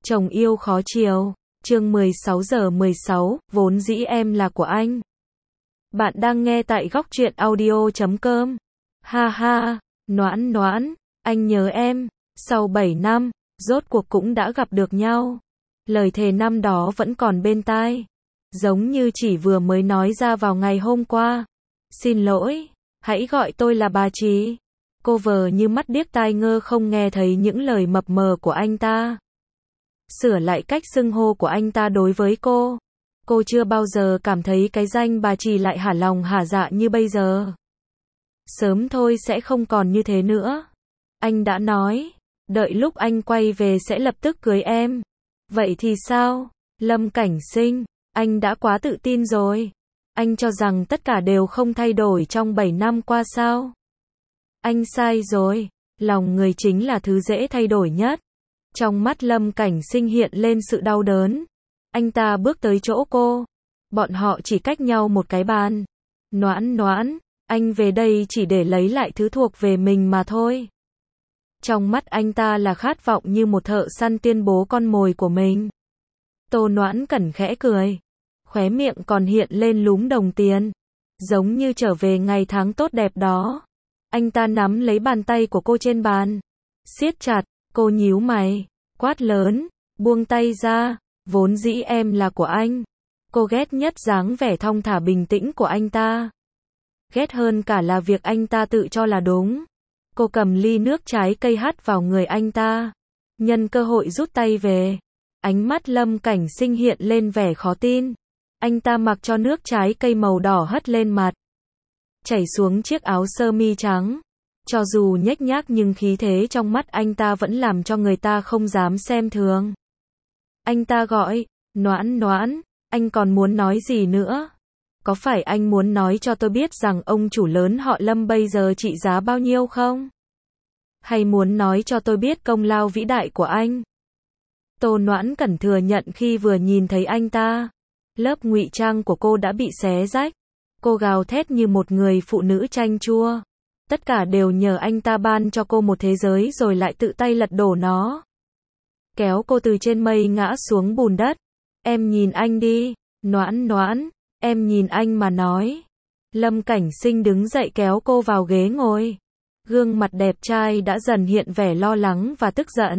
Chồng yêu khó chiều. Chương 16:16, vốn dĩ em là của anh. Bạn đang nghe tại Góc Truyện Audio.com. Ha ha, Noãn Noãn, anh nhớ em. Sau 7 năm, rốt cuộc cũng đã gặp được nhau. Lời thề năm đó vẫn còn bên tai. Giống như chỉ vừa mới nói ra vào ngày hôm qua. Xin lỗi, hãy gọi tôi là bà Trí. Cô vờ như mắt điếc tai ngơ không nghe thấy những lời mập mờ của anh ta. Sửa lại cách xưng hô của anh ta đối với cô. Cô chưa bao giờ cảm thấy cái danh bà Trì lại hả lòng hả dạ như bây giờ. Sớm thôi sẽ không còn như thế nữa. Anh đã nói, đợi lúc anh quay về sẽ lập tức cưới em. Vậy thì sao? Lâm Cảnh Sinh, anh đã quá tự tin rồi. Anh cho rằng tất cả đều không thay đổi trong 7 năm qua sao? Anh sai rồi. Lòng người chính là thứ dễ thay đổi nhất. Trong mắt Lâm Cảnh Sinh hiện lên sự đau đớn. Anh ta bước tới chỗ cô. Bọn họ chỉ cách nhau một cái bàn. Noãn Noãn, anh về đây chỉ để lấy lại thứ thuộc về mình mà thôi. Trong mắt anh ta là khát vọng như một thợ săn tuyên bố con mồi của mình. Tô Noãn Cẩn khẽ cười. Khóe miệng còn hiện lên lúm đồng tiền. Giống như trở về ngày tháng tốt đẹp đó. Anh ta nắm lấy bàn tay của cô trên bàn. Siết chặt, cô nhíu mày. Quát lớn, buông tay ra. Vốn dĩ em là của anh. Cô ghét nhất dáng vẻ thong thả bình tĩnh của anh ta. Ghét hơn cả là việc anh ta tự cho là đúng. Cô cầm ly nước trái cây hắt vào người anh ta. Nhân cơ hội rút tay về. Ánh mắt Lâm Cảnh Sinh hiện lên vẻ khó tin. Anh ta mặc cho nước trái cây màu đỏ hất lên mặt. Chảy xuống chiếc áo sơ mi trắng. Cho dù nhếch nhác nhưng khí thế trong mắt anh ta vẫn làm cho người ta không dám xem thường. Anh ta gọi, Noãn Noãn, anh còn muốn nói gì nữa? Có phải anh muốn nói cho tôi biết rằng ông chủ lớn họ Lâm bây giờ trị giá bao nhiêu không? Hay muốn nói cho tôi biết công lao vĩ đại của anh? Tô Noãn Cẩn thừa nhận khi vừa nhìn thấy anh ta, lớp ngụy trang của cô đã bị xé rách. Cô gào thét như một người phụ nữ chanh chua. Tất cả đều nhờ anh ta ban cho cô một thế giới rồi lại tự tay lật đổ nó. Kéo cô từ trên mây ngã xuống bùn đất. Em nhìn anh đi, Noãn Noãn, em nhìn anh mà nói. Lâm Cảnh Sinh đứng dậy kéo cô vào ghế ngồi. Gương mặt đẹp trai đã dần hiện vẻ lo lắng và tức giận.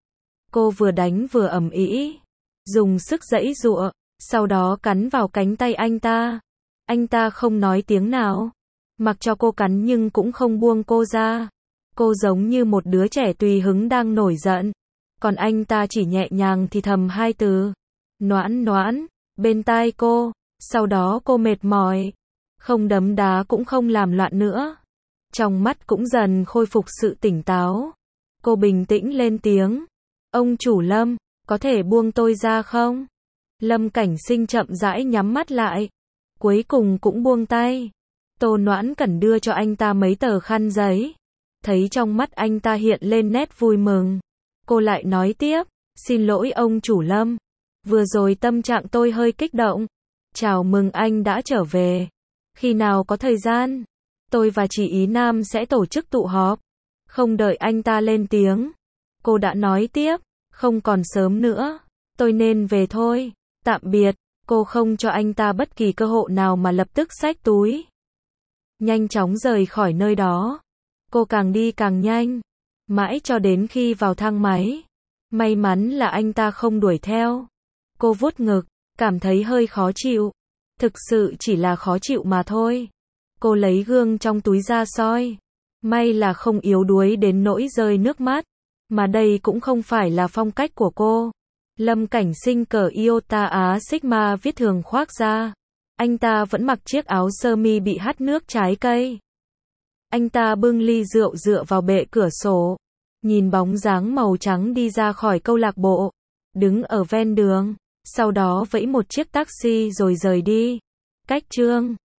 Cô vừa đánh vừa ầm ĩ, dùng sức giãy giụa, sau đó cắn vào cánh tay anh ta. Anh ta không nói tiếng nào, mặc cho cô cắn nhưng cũng không buông cô ra. Cô giống như một đứa trẻ tùy hứng đang nổi giận. Còn anh ta chỉ nhẹ nhàng thì thầm hai từ. Noãn Noãn, bên tai cô. Sau đó cô mệt mỏi. Không đấm đá cũng không làm loạn nữa. Trong mắt cũng dần khôi phục sự tỉnh táo. Cô bình tĩnh lên tiếng. Ông chủ Lâm, có thể buông tôi ra không? Lâm Cảnh Sinh chậm rãi nhắm mắt lại. Cuối cùng cũng buông tay. Tô Noãn Cẩn đưa cho anh ta mấy tờ khăn giấy. Thấy trong mắt anh ta hiện lên nét vui mừng. Cô lại nói tiếp, xin lỗi ông chủ Lâm. Vừa rồi tâm trạng tôi hơi kích động. Chào mừng anh đã trở về. Khi nào có thời gian, tôi và chị Ý Nam sẽ tổ chức tụ họp. Không đợi anh ta lên tiếng, cô đã nói tiếp, không còn sớm nữa, tôi nên về thôi. Tạm biệt. Cô không cho anh ta bất kỳ cơ hội nào mà lập tức xách túi. Nhanh chóng rời khỏi nơi đó. Cô càng đi càng nhanh. Mãi cho đến khi vào thang máy. May mắn là anh ta không đuổi theo. Cô vuốt ngực, cảm thấy hơi khó chịu. Thực sự chỉ là khó chịu mà thôi. Cô lấy gương trong túi ra soi. May là không yếu đuối đến nỗi rơi nước mắt. Mà đây cũng không phải là phong cách của cô. Lâm Cảnh Sinh cởi Iota Á Sigma viết thường khoác ra. Anh ta vẫn mặc chiếc áo sơ mi bị hắt nước trái cây. Anh ta bưng ly rượu dựa vào bệ cửa sổ. Nhìn bóng dáng màu trắng đi ra khỏi câu lạc bộ. Đứng ở ven đường. Sau đó vẫy một chiếc taxi rồi rời đi. Cách chương